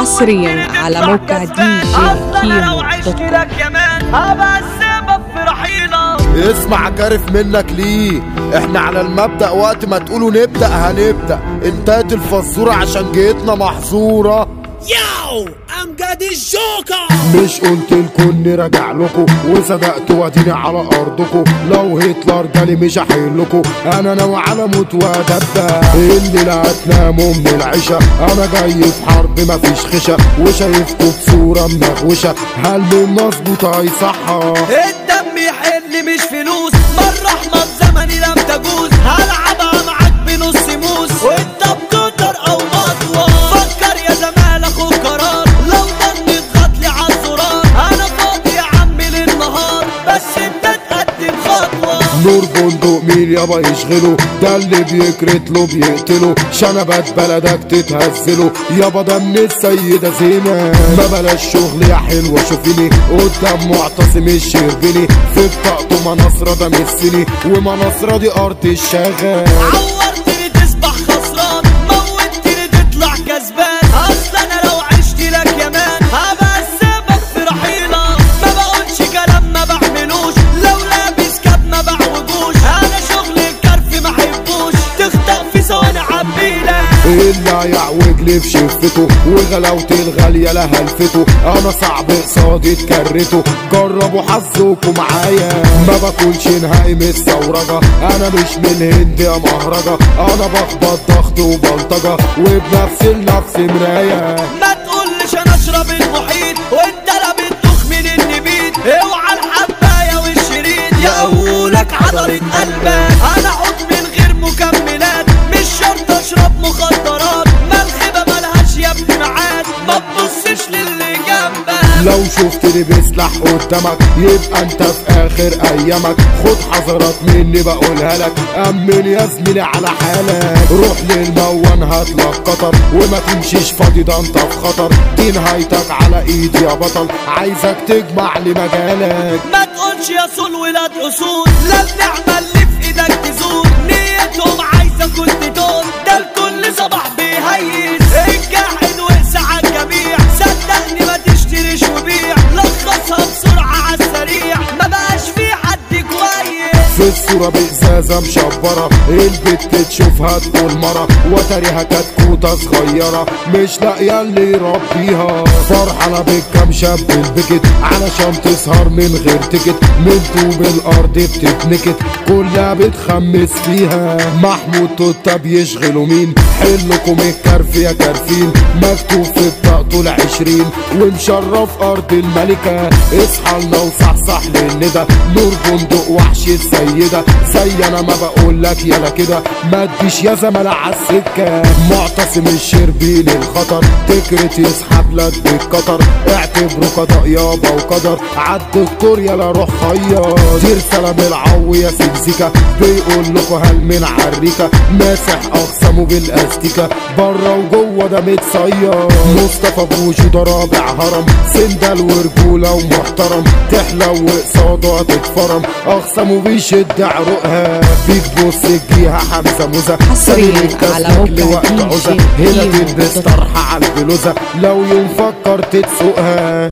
حصريا على موقع دي جي كيمو دوت كوم. لك يمان هبقى السبب في رحيلك. اسمع كارف منك ليه، احنا على المبدأ وقت ما تقولوا نبدأ هنبدأ. انتهت الفزورة عشان جيتنا محظورة. ياو امجد الجوكر. مش قلت لكم اني راجع لكم وصدقت واديني على ارضكم. لو هتلر جالي مش هحلكم، انا ناوي على موت وادبة. اللي لا هتناموا من العشاء، انا جاي في حرب مفيش خشة وشايفكم بصورة منغوشة. هل من مظبوطة يصحى؟ الدم يحل مش فلوس، مرة احمد زمني لم تجوز. هلعبها معاك بنص موس وانت بقدر او مطوة. فكر يا زمان اخد قرار، لو ضنت غطلي عالزرار. انا فاضي يا عم للنهار، بس انت تقدم خطوة. نور بندق مين يابا يشغله، ده اللي بيكرت له بيقتله. شنبات بلدك تتهزله يابا، ده من السيدة زينة. ما بلاش شغل يا حلوة شوفيني قدام معتصم الشربيني. في بطاقته مناصرة ده مسني، ومناصرة دي ارض الشغال. عورتني تصبح خسران، موتني تطلع كسبان. اصل انا لو عشت لك يمان هبقى السبب في رحيلك. ما بقولش كلام ما بعملوش، لو لابس كاب ما بعوجوش. انا شغل الكرف ما حبوش، تخطأ في ثواني عبيلك. اللي يعوج لي في شفته وغلاوتي الغالية لها لفته. انا صعب قصادي اتكرته، جربوا حظكم معايا. ما باكلش نهائي من الثورجة، انا مش من هند يا مهرجة. انا بخبط ضغط وبلطجة وبنفسي لنفسي مراية. ما تقولش انا اشرب المحيط وانت لا بتدوخ من النبيت. اوعى الحباية والشريط يقولك عضلة قلبك. انا عود من غير مكملات، مش شرط اشرب مخدرات. ملخبة ملهاش يا ابني معاد، ما تبصش للي جنبك. لو شفتني بسلاح قدامك يبقى انت في اخر ايامك. خد حذرات مني بقولها لك، امن يا زميلي على حالك. روح للموان هاتلك قطر، وما تمشيش فاضي ده انت في خطر. دي نهايتك على ايدي يا بطل، عايزك تجمع لي مجالك. ما تقولش يا صول ولاد اصول، لا النعمة اللي في ايدك تزول. نيتهم عايزة كنت تقول، ده الكل صباح بيهيس. الجاحد وقسى على الجميع، صدقني ما تشتريش وبيع. لخصها بسرعة عالسريع، ما بقاش في حد كويس. في الصورة بإزازة مشبرة، البت تشوفها تقول مرة. وتريها كتكوتة صغيرة مش لاقية اللي يربيها. فرحانة بالكام شاب البكت علشان تسهر من غير تكت. من طوب الأرض بتتنكت كلها بتخمس فيها. محمود توتا بيشغلوا مين، حلكم الكرف يا كارفين. مكتوب في بطاقته ال20 ومشرف أرض الملكة. اصحى لنا وصحصح للندى، نور بندق وحش السيدة. زي انا ما بقولك يالا كده، ما تجيش يا زملاء عالسكة. معتصم الشربيني الخطر، تكرت يسحب لك بالقطر. اعتبره قضاء يابا وقدر، عالدكتور يالا روح خير. دير سلام العو يا سمسكة، بيقول لكم هل من عريكة. ماسح اقسامه بالاستيكة، بره وجوه ده متصير. مصطفى بوشو ده رابع هرم، سندل ورجولة ومحترم. تحلى وقصاده هتتفرم، اقسامه بيشد عروقها. فيك بص تجيها حمزة موزة، حصريا على موقع لوقت دي عوزة. جي هنا كيمو تلبس دوت كوم. طرحة عالبلوزة، لو يوم فكر تتسوقها.